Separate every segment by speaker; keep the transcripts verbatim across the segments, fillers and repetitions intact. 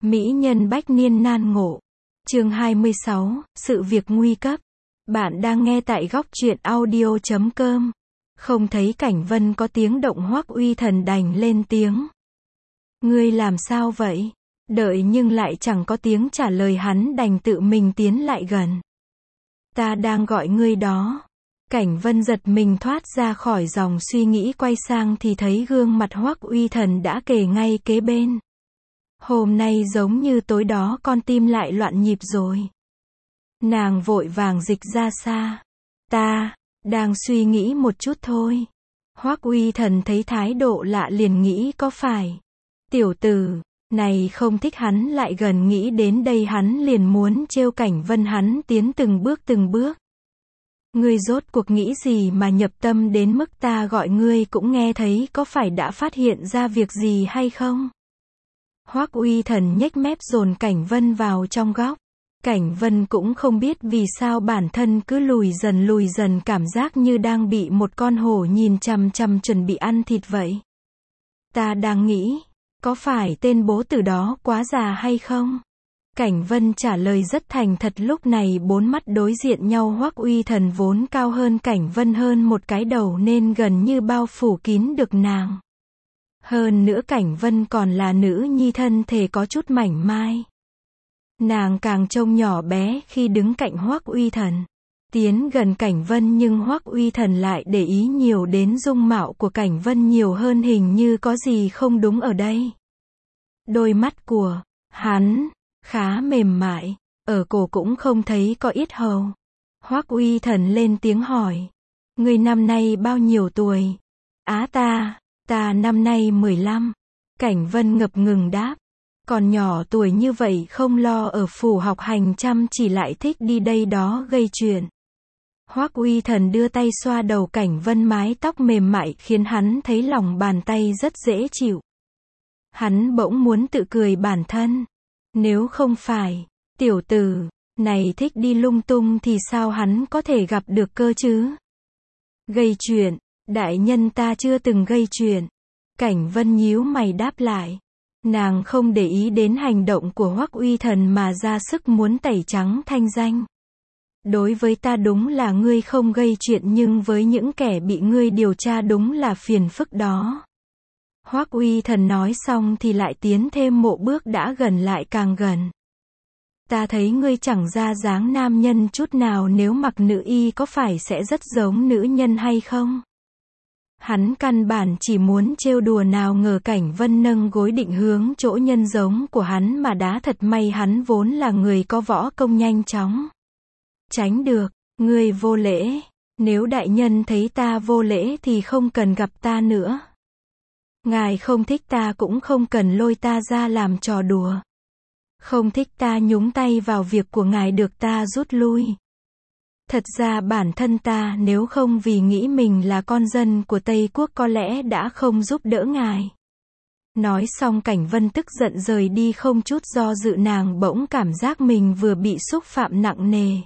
Speaker 1: Mỹ nhân bách niên nan ngộ. Chương hai mươi sáu, sự việc nguy cấp. Bạn đang nghe tại góc truyện audio chấm com. Không thấy Cảnh Vân có tiếng động, Hoắc Uy Thần đành lên tiếng. Ngươi làm sao vậy? Đợi nhưng lại chẳng có tiếng trả lời, hắn đành tự mình tiến lại gần. Ta đang gọi ngươi đó. Cảnh Vân giật mình thoát ra khỏi dòng suy nghĩ, quay sang thì thấy gương mặt Hoắc Uy Thần đã kề ngay kế bên. Hôm nay giống như tối đó, con tim lại loạn nhịp rồi. Nàng vội vàng dịch ra xa. Ta đang suy nghĩ một chút thôi. Hoắc Uy Thần thấy thái độ lạ liền nghĩ có phải tiểu tử này không thích hắn lại gần, nghĩ đến đây hắn liền muốn trêu Cảnh Vân, hắn tiến từng bước từng bước. Ngươi rốt cuộc nghĩ gì mà nhập tâm đến mức ta gọi ngươi cũng nghe thấy, có phải đã phát hiện ra việc gì hay không? Hoắc Uy Thần nhếch mép dồn Cảnh Vân vào trong góc. Cảnh Vân cũng không biết vì sao bản thân cứ lùi dần lùi dần, cảm giác như đang bị một con hổ nhìn chằm chằm chuẩn bị ăn thịt vậy. Ta đang nghĩ, có phải tên bố tử đó quá già hay không? Cảnh Vân trả lời rất thành thật. Lúc này bốn mắt đối diện nhau, Hoắc Uy Thần vốn cao hơn Cảnh Vân hơn một cái đầu nên gần như bao phủ kín được nàng. Hơn nữa Cảnh Vân còn là nữ nhi, thân thể có chút mảnh mai. Nàng càng trông nhỏ bé khi đứng cạnh Hoắc Uy Thần. Tiến gần Cảnh Vân nhưng Hoắc Uy Thần lại để ý nhiều đến dung mạo của Cảnh Vân nhiều hơn, hình như có gì không đúng ở đây. Đôi mắt của hắn khá mềm mại, ở cổ cũng không thấy có yết hầu. Hoắc Uy Thần lên tiếng hỏi. Ngươi năm nay bao nhiêu tuổi? Á ta, ta năm nay mười lăm. Cảnh Vân ngập ngừng đáp. Còn nhỏ tuổi như vậy không lo ở phủ học hành chăm chỉ, lại thích đi đây đó gây chuyện. Hoắc Uy Thần đưa tay xoa đầu Cảnh Vân, mái tóc mềm mại khiến hắn thấy lòng bàn tay rất dễ chịu. Hắn bỗng muốn tự cười bản thân. Nếu không phải tiểu tử này thích đi lung tung thì sao hắn có thể gặp được cơ chứ? Gây chuyện? Đại nhân ta chưa từng gây chuyện. Cảnh Vân nhíu mày đáp lại. Nàng không để ý đến hành động của Hoắc Uy Thần mà ra sức muốn tẩy trắng thanh danh. Đối với ta đúng là ngươi không gây chuyện, nhưng với những kẻ bị ngươi điều tra đúng là phiền phức đó. Hoắc Uy Thần nói xong thì lại tiến thêm một bước, đã gần lại càng gần. Ta thấy ngươi chẳng ra dáng nam nhân chút nào, nếu mặc nữ y có phải sẽ rất giống nữ nhân hay không? Hắn căn bản chỉ muốn trêu đùa, nào ngờ Cảnh Vân nâng gối định hướng chỗ nhân giống của hắn mà đá. Thật may hắn vốn là người có võ công, nhanh chóng tránh được. Ngươi vô lễ, nếu đại nhân thấy ta vô lễ thì không cần gặp ta nữa. Ngài không thích ta cũng không cần lôi ta ra làm trò đùa. Không thích ta nhúng tay vào việc của ngài được ta rút lui. Thật ra bản thân ta nếu không vì nghĩ mình là con dân của Tây Quốc có lẽ đã không giúp đỡ ngài. Nói xong Cảnh Vân tức giận rời đi không chút do dự. Nàng bỗng cảm giác mình vừa bị xúc phạm nặng nề.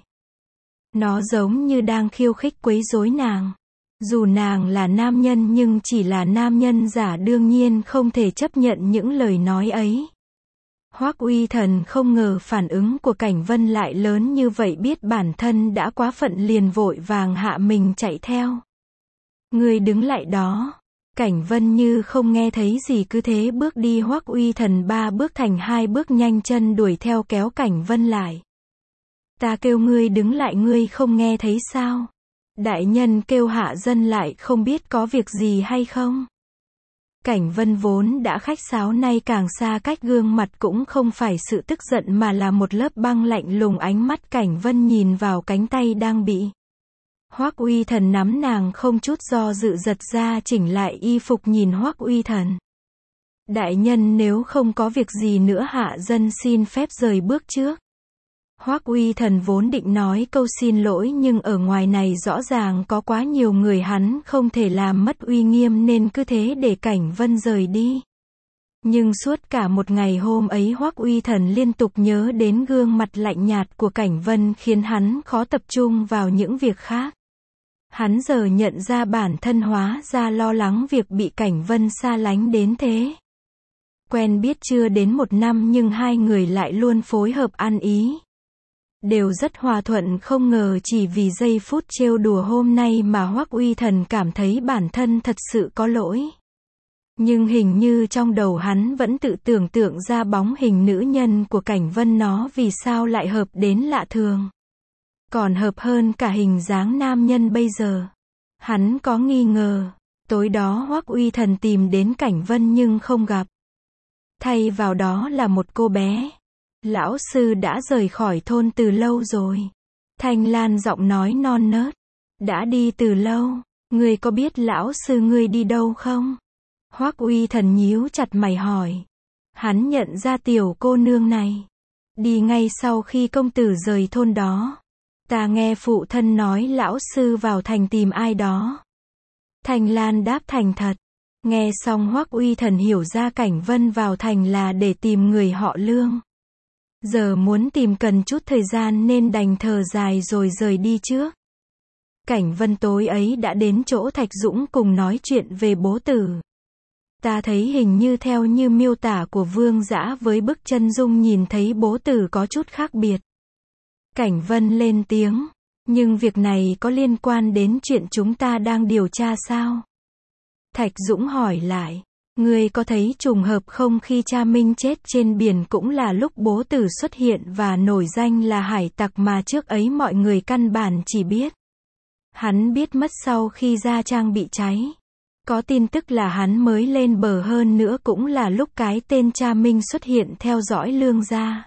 Speaker 1: Nó giống như đang khiêu khích quấy rối nàng. Dù nàng là nam nhân nhưng chỉ là nam nhân giả, đương nhiên không thể chấp nhận những lời nói ấy. Hoắc Uy Thần không ngờ phản ứng của Cảnh Vân lại lớn như vậy, biết bản thân đã quá phận liền vội vàng hạ mình chạy theo. Ngươi đứng lại đó. Cảnh Vân như không nghe thấy gì cứ thế bước đi. Hoắc Uy Thần ba bước thành hai bước, nhanh chân đuổi theo kéo Cảnh Vân lại. Ta kêu ngươi đứng lại ngươi không nghe thấy sao? Đại nhân kêu hạ dân lại không biết có việc gì hay không? Cảnh Vân vốn đã khách sáo, nay càng xa cách, gương mặt cũng không phải sự tức giận mà là một lớp băng lạnh lùng. Ánh mắt Cảnh Vân nhìn vào cánh tay đang bị Hoắc Uy Thần nắm, nàng không chút do dự giật ra chỉnh lại y phục nhìn Hoắc Uy Thần. Đại nhân nếu không có việc gì nữa, hạ dân xin phép rời bước trước. Hoắc Uy Thần vốn định nói câu xin lỗi, nhưng ở ngoài này rõ ràng có quá nhiều người, hắn không thể làm mất uy nghiêm nên cứ thế để Cảnh Vân rời đi. Nhưng suốt cả một ngày hôm ấy, Hoắc Uy Thần liên tục nhớ đến gương mặt lạnh nhạt của Cảnh Vân, khiến hắn khó tập trung vào những việc khác. Hắn giờ nhận ra bản thân hóa ra lo lắng việc bị Cảnh Vân xa lánh đến thế. Quen biết chưa đến một năm nhưng hai người lại luôn phối hợp ăn ý. Đều rất hòa thuận, không ngờ chỉ vì giây phút trêu đùa hôm nay mà Hoắc Uy Thần cảm thấy bản thân thật sự có lỗi. Nhưng hình như trong đầu hắn vẫn tự tưởng tượng ra bóng hình nữ nhân của Cảnh Vân, nó vì sao lại hợp đến lạ thường. Còn hợp hơn cả hình dáng nam nhân bây giờ. Hắn có nghi ngờ. Tối đó Hoắc Uy Thần tìm đến Cảnh Vân nhưng không gặp. Thay vào đó là một cô bé. Lão sư đã rời khỏi thôn từ lâu rồi. Thanh Lan giọng nói non nớt. Đã đi từ lâu. Ngươi có biết lão sư ngươi đi đâu không? Hoắc Uy Thần nhíu chặt mày hỏi. Hắn nhận ra tiểu cô nương này. Đi ngay sau khi công tử rời thôn đó. Ta nghe phụ thân nói lão sư vào thành tìm ai đó. Thanh Lan đáp thành thật. Nghe xong Hoắc Uy Thần hiểu ra Cảnh Vân vào thành là để tìm người họ Lương. Giờ muốn tìm cần chút thời gian nên đành thở dài rồi rời đi trước. Cảnh Vân tối ấy đã đến chỗ Thạch Dũng cùng nói chuyện về bố tử. Ta thấy hình như theo như miêu tả của Vương Dã với bức chân dung nhìn thấy bố tử có chút khác biệt. Cảnh Vân lên tiếng. Nhưng việc này có liên quan đến chuyện chúng ta đang điều tra sao? Thạch Dũng hỏi lại. Ngươi có thấy trùng hợp không, khi cha Minh chết trên biển cũng là lúc bố tử xuất hiện và nổi danh là hải tặc mà trước ấy mọi người căn bản chỉ biết. Hắn biết mất sau khi Gia Trang bị cháy. Có tin tức là hắn mới lên bờ, hơn nữa cũng là lúc cái tên cha Minh xuất hiện theo dõi Lương gia.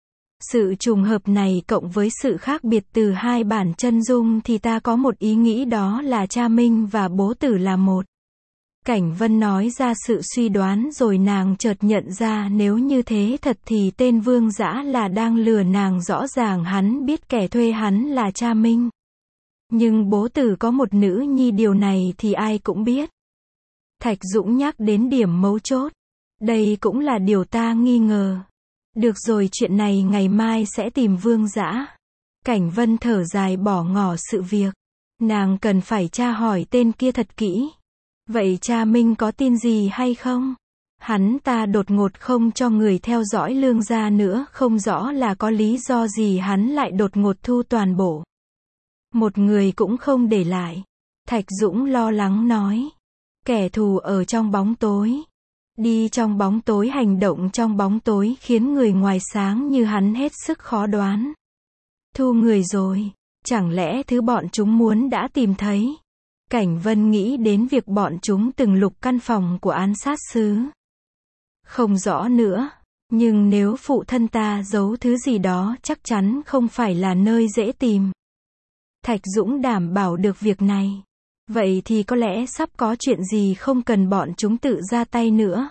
Speaker 1: Sự trùng hợp này cộng với sự khác biệt từ hai bản chân dung thì ta có một ý nghĩ, đó là cha Minh và bố tử là một. Cảnh Vân nói ra sự suy đoán rồi nàng chợt nhận ra nếu như thế thật thì tên Vương Dã là đang lừa nàng, rõ ràng hắn biết kẻ thuê hắn là cha Minh. Nhưng bố tử có một nữ nhi, điều này thì ai cũng biết. Thạch Dũng nhắc đến điểm mấu chốt. Đây cũng là điều ta nghi ngờ. Được rồi, chuyện này ngày mai sẽ tìm Vương Dã. Cảnh Vân thở dài bỏ ngỏ sự việc. Nàng cần phải tra hỏi tên kia thật kỹ. Vậy cha Minh có tin gì hay không? Hắn ta đột ngột không cho người theo dõi Lương gia nữa, không rõ là có lý do gì hắn lại đột ngột thu toàn bộ. Một người cũng không để lại. Thạch Dũng lo lắng nói. Kẻ thù ở trong bóng tối. Đi trong bóng tối, hành động trong bóng tối khiến người ngoài sáng như hắn hết sức khó đoán. Thu người rồi. Chẳng lẽ thứ bọn chúng muốn đã tìm thấy? Cảnh Vân nghĩ đến việc bọn chúng từng lục căn phòng của án sát sứ. Không rõ nữa. Nhưng nếu phụ thân ta giấu thứ gì đó chắc chắn không phải là nơi dễ tìm. Thạch Dũng đảm bảo được việc này. Vậy thì có lẽ sắp có chuyện gì không cần bọn chúng tự ra tay nữa.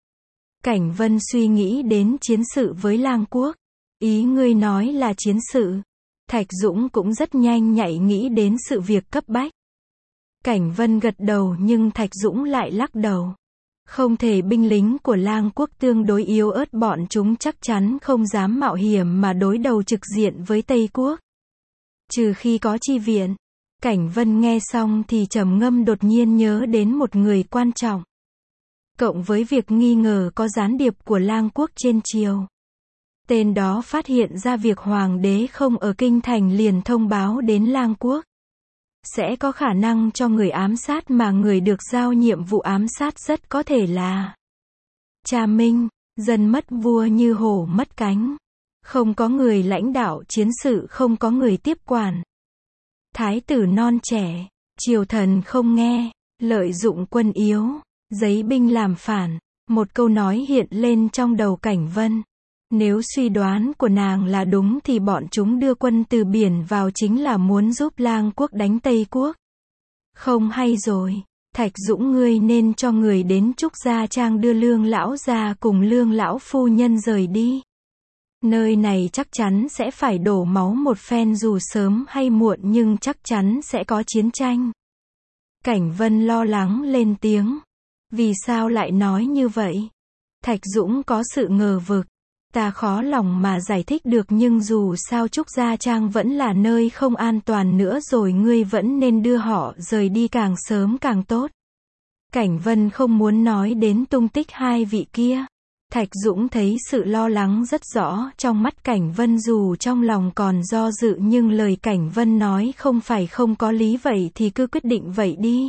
Speaker 1: Cảnh Vân suy nghĩ đến chiến sự với Lang Quốc. Ý ngươi nói là chiến sự. Thạch Dũng cũng rất nhanh nhạy nghĩ đến sự việc cấp bách. Cảnh Vân gật đầu nhưng Thạch Dũng lại lắc đầu. Không thể, binh lính của Lang Quốc tương đối yếu ớt, bọn chúng chắc chắn không dám mạo hiểm mà đối đầu trực diện với Tây Quốc. Trừ khi có chi viện. Cảnh Vân nghe xong thì trầm ngâm, đột nhiên nhớ đến một người quan trọng. Cộng với việc nghi ngờ có gián điệp của Lang Quốc trên triều. Tên đó phát hiện ra việc hoàng đế không ở kinh thành liền thông báo đến Lang Quốc. Sẽ có khả năng cho người ám sát, mà người được giao nhiệm vụ ám sát rất có thể là cha Minh. Dân mất vua như hổ mất cánh. Không có người lãnh đạo chiến sự, không có người tiếp quản. Thái tử non trẻ, triều thần không nghe, lợi dụng quân yếu, giấy binh làm phản. Một câu nói hiện lên trong đầu Cảnh Vân. Nếu suy đoán của nàng là đúng thì bọn chúng đưa quân từ biển vào chính là muốn giúp Lang Quốc đánh Tây Quốc. Không hay rồi. Thạch Dũng, ngươi nên cho người đến Trúc Gia Trang đưa Lương lão gia cùng Lương lão phu nhân rời đi. Nơi này chắc chắn sẽ phải đổ máu một phen, dù sớm hay muộn nhưng chắc chắn sẽ có chiến tranh. Cảnh Vân lo lắng lên tiếng. Vì sao lại nói như vậy? Thạch Dũng có sự ngờ vực. Ta khó lòng mà giải thích được, nhưng dù sao Trúc Gia Trang vẫn là nơi không an toàn nữa rồi, ngươi vẫn nên đưa họ rời đi càng sớm càng tốt. Cảnh Vân không muốn nói đến tung tích hai vị kia. Thạch Dũng thấy sự lo lắng rất rõ trong mắt Cảnh Vân, dù trong lòng còn do dự nhưng lời Cảnh Vân nói không phải không có lý, vậy thì cứ quyết định vậy đi.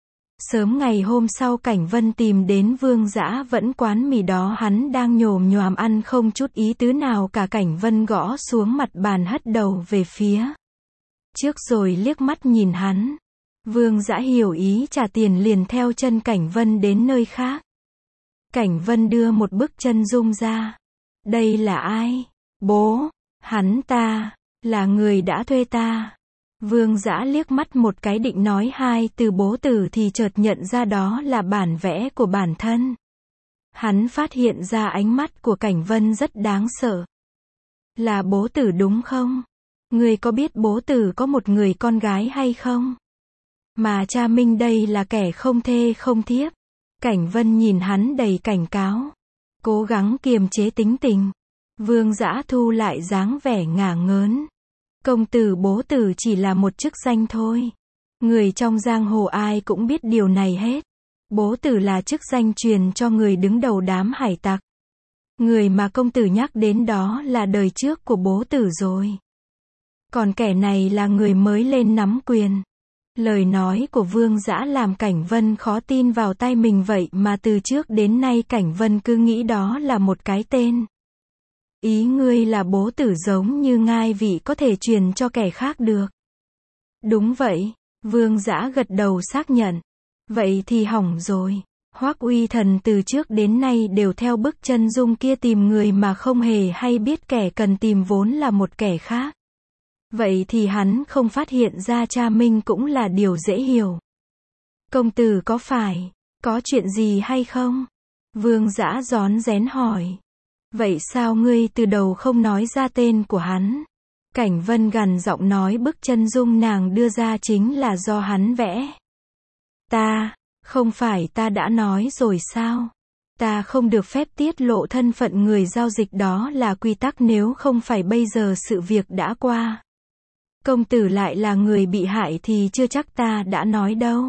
Speaker 1: Sớm ngày hôm sau Cảnh Vân tìm đến Vương Dã, vẫn quán mì đó hắn đang nhồm nhoàm ăn không chút ý tứ nào cả. Cảnh Vân gõ xuống mặt bàn, hất đầu về phía trước rồi liếc mắt nhìn hắn. Vương Dã hiểu ý trả tiền liền theo chân Cảnh Vân đến nơi khác. Cảnh Vân đưa một bức chân dung ra. Đây là ai? Bố. Hắn ta là người đã thuê ta. Vương Dã liếc mắt một cái định nói hai từ bố tử thì chợt nhận ra đó là bản vẽ của bản thân. Hắn phát hiện ra ánh mắt của Cảnh Vân rất đáng sợ. Là bố tử đúng không? Người có biết bố tử có một người con gái hay không? Mà cha Minh đây là kẻ không thê không thiếp. Cảnh Vân nhìn hắn đầy cảnh cáo. Cố gắng kiềm chế tính tình. Vương Dã thu lại dáng vẻ ngả ngớn. Công tử bố tử chỉ là một chức danh thôi. Người trong giang hồ ai cũng biết điều này hết. Bố tử là chức danh truyền cho người đứng đầu đám hải tặc. Người mà công tử nhắc đến đó là đời trước của bố tử rồi. Còn kẻ này là người mới lên nắm quyền. Lời nói của Vương Dã làm Cảnh Vân khó tin vào tai mình, vậy mà từ trước đến nay Cảnh Vân cứ nghĩ đó là một cái tên. Ý ngươi là bố tử giống như ngai vị có thể truyền cho kẻ khác được. Đúng vậy, Vương Dã gật đầu xác nhận. Vậy thì hỏng rồi. Hoắc Uy Thần từ trước đến nay đều theo bức chân dung kia tìm người mà không hề hay biết kẻ cần tìm vốn là một kẻ khác. Vậy thì hắn không phát hiện ra cha Minh cũng là điều dễ hiểu. Công tử có phải có chuyện gì hay không? Vương Dã rón rén hỏi. Vậy sao ngươi từ đầu không nói ra tên của hắn? Cảnh Vân gằn giọng nói bức chân dung nàng đưa ra chính là do hắn vẽ. Ta, không phải ta đã nói rồi sao? Ta không được phép tiết lộ thân phận người giao dịch, đó là quy tắc, nếu không phải bây giờ sự việc đã qua. Công tử lại là người bị hại thì chưa chắc ta đã nói đâu.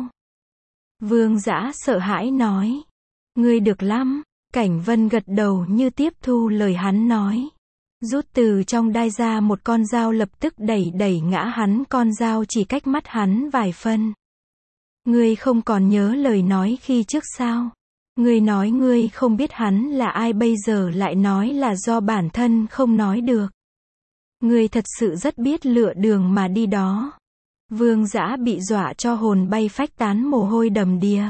Speaker 1: Vương Dã sợ hãi nói. Ngươi được lắm. Cảnh Vân gật đầu như tiếp thu lời hắn nói. Rút từ trong đai ra một con dao, lập tức đẩy đẩy ngã hắn, con dao chỉ cách mắt hắn vài phân. Ngươi không còn nhớ lời nói khi trước sao? Ngươi nói ngươi không biết hắn là ai, bây giờ lại nói là do bản thân không nói được. Ngươi thật sự rất biết lựa đường mà đi đó. Vương Dã bị dọa cho hồn bay phách tán, mồ hôi đầm đìa.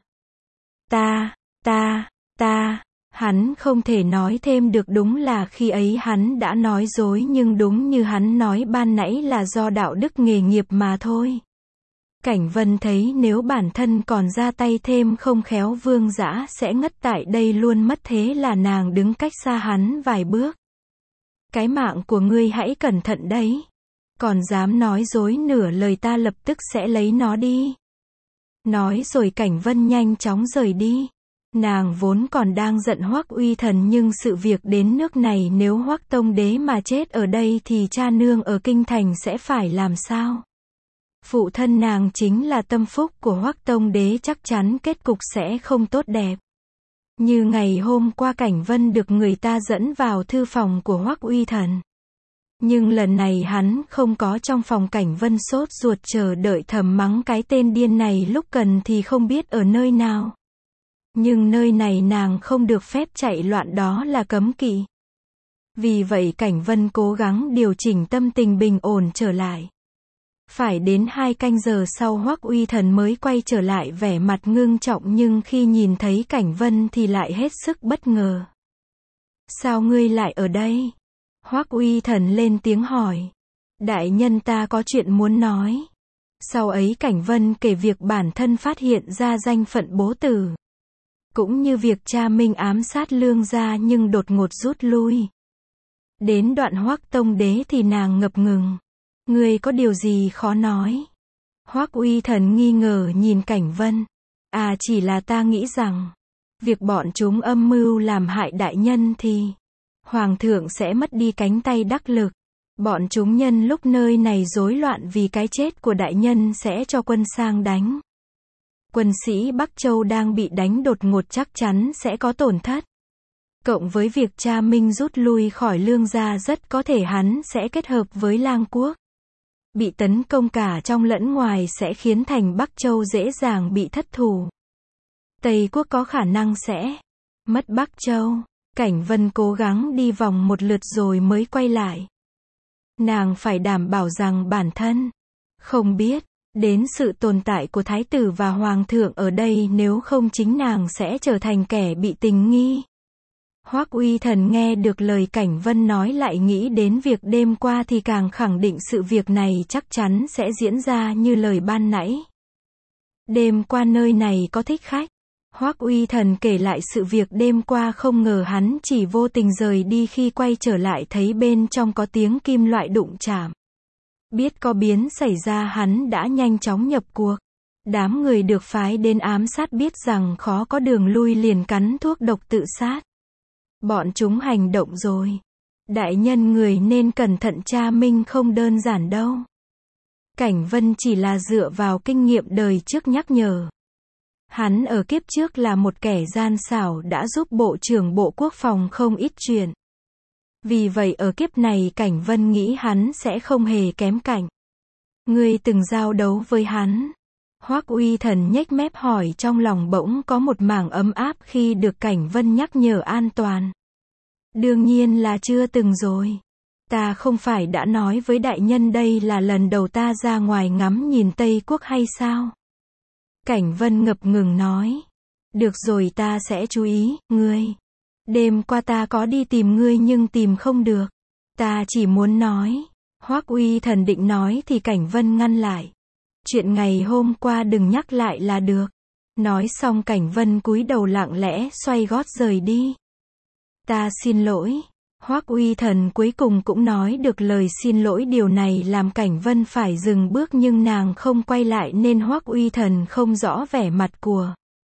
Speaker 1: Ta, ta, ta, hắn không thể nói thêm được, đúng là khi ấy hắn đã nói dối, nhưng đúng như hắn nói ban nãy là do đạo đức nghề nghiệp mà thôi. Cảnh Vân thấy nếu bản thân còn ra tay thêm không khéo Vương Dã sẽ ngất tại đây luôn mất, thế là nàng đứng cách xa hắn vài bước. Cái mạng của ngươi hãy cẩn thận đấy. Còn dám nói dối nửa lời ta lập tức sẽ lấy nó đi. Nói rồi Cảnh Vân nhanh chóng rời đi. Nàng vốn còn đang giận Hoắc Uy Thần, nhưng sự việc đến nước này nếu Hoắc Tông Đế mà chết ở đây thì cha nương ở kinh thành sẽ phải làm sao? Phụ thân nàng chính là tâm phúc của Hoắc Tông Đế, chắc chắn kết cục sẽ không tốt đẹp. Như ngày hôm qua Cảnh Vân được người ta dẫn vào thư phòng của Hoắc Uy Thần. Nhưng lần này hắn không có trong phòng. Cảnh Vân sốt ruột chờ đợi, thầm mắng cái tên điên này, lúc cần thì không biết ở nơi nào. Nhưng nơi này nàng không được phép chạy loạn, đó là cấm kỵ. Vì vậy Cảnh Vân cố gắng điều chỉnh tâm tình bình ổn trở lại. Phải đến hai canh giờ sau Hoắc Uy Thần mới quay trở lại, vẻ mặt ngưng trọng, nhưng khi nhìn thấy Cảnh Vân thì lại hết sức bất ngờ. Sao ngươi lại ở đây? Hoắc Uy Thần lên tiếng hỏi. Đại nhân, ta có chuyện muốn nói. Sau ấy Cảnh Vân kể việc bản thân phát hiện ra danh phận bố tử. Cũng như việc cha Minh ám sát Lương gia nhưng đột ngột rút lui. Đến đoạn Hoắc Tông Đế thì nàng ngập ngừng. Ngươi có điều gì khó nói? Hoắc Uy Thần nghi ngờ nhìn Cảnh Vân. À, chỉ là ta nghĩ rằng, việc bọn chúng âm mưu làm hại đại nhân thì Hoàng thượng sẽ mất đi cánh tay đắc lực. Bọn chúng nhân lúc nơi này rối loạn vì cái chết của đại nhân sẽ cho quân sang đánh. Quân sĩ Bắc Châu đang bị đánh đột ngột chắc chắn sẽ có tổn thất. Cộng với việc cha Minh rút lui khỏi Lương gia rất có thể hắn sẽ kết hợp với Lang quốc. Bị tấn công cả trong lẫn ngoài sẽ khiến thành Bắc Châu dễ dàng bị thất thủ. Tây quốc có khả năng sẽ mất Bắc Châu. Cảnh Vân cố gắng đi vòng một lượt rồi mới quay lại. Nàng phải đảm bảo rằng bản thân không biết đến sự tồn tại của thái tử và hoàng thượng ở đây, nếu không chính nàng sẽ trở thành kẻ bị tình nghi. Hoắc Uy Thần nghe được lời Cảnh Vân nói lại nghĩ đến việc đêm qua thì càng khẳng định sự việc này chắc chắn sẽ diễn ra như lời ban nãy. Đêm qua nơi này có thích khách. Hoắc Uy Thần kể lại sự việc đêm qua, không ngờ hắn chỉ vô tình rời đi, khi quay trở lại thấy bên trong có tiếng kim loại đụng chạm. Biết có biến xảy ra hắn đã nhanh chóng nhập cuộc. Đám người được phái đến ám sát biết rằng khó có đường lui liền cắn thuốc độc tự sát. Bọn chúng hành động rồi. Đại nhân người nên cẩn thận, cha Minh không đơn giản đâu. Cảnh Vân chỉ là dựa vào kinh nghiệm đời trước nhắc nhở. Hắn ở kiếp trước là một kẻ gian xảo đã giúp Bộ trưởng Bộ Quốc phòng không ít chuyện. Vì vậy ở kiếp này Cảnh Vân nghĩ hắn sẽ không hề kém cạnh. Ngươi từng giao đấu với hắn. Hoắc Uy Thần nhếch mép hỏi, trong lòng bỗng có một mảng ấm áp khi được Cảnh Vân nhắc nhở an toàn. Đương nhiên là chưa từng rồi. Ta không phải đã nói với đại nhân đây là lần đầu ta ra ngoài ngắm nhìn Tây Quốc hay sao? Cảnh Vân ngập ngừng nói. Được rồi, ta sẽ chú ý. Ngươi. Đêm qua ta có đi tìm ngươi nhưng tìm không được. Ta chỉ muốn nói. Hoắc Uy Thần định nói thì Cảnh Vân ngăn lại. Chuyện ngày hôm qua đừng nhắc lại là được. Nói xong Cảnh Vân cúi đầu lặng lẽ xoay gót rời đi. Ta xin lỗi. Hoắc Uy Thần cuối cùng cũng nói được lời xin lỗi, điều này làm Cảnh Vân phải dừng bước nhưng nàng không quay lại nên Hoắc Uy Thần không rõ vẻ mặt của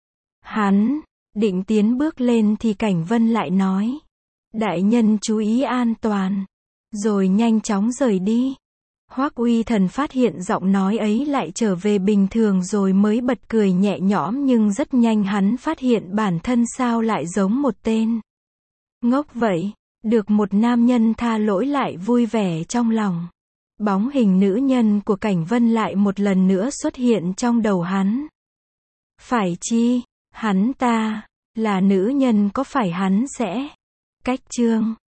Speaker 1: hắn. Định tiến bước lên thì Cảnh Vân lại nói. Đại nhân chú ý an toàn. Rồi nhanh chóng rời đi. Hoắc Uy Thần phát hiện giọng nói ấy lại trở về bình thường rồi mới bật cười nhẹ nhõm, nhưng rất nhanh hắn phát hiện bản thân sao lại giống một tên ngốc vậy. Được một nam nhân tha lỗi lại vui vẻ trong lòng. Bóng hình nữ nhân của Cảnh Vân lại một lần nữa xuất hiện trong đầu hắn. Phải chi, hắn ta là nữ nhân, có phải hắn sẽ cách chương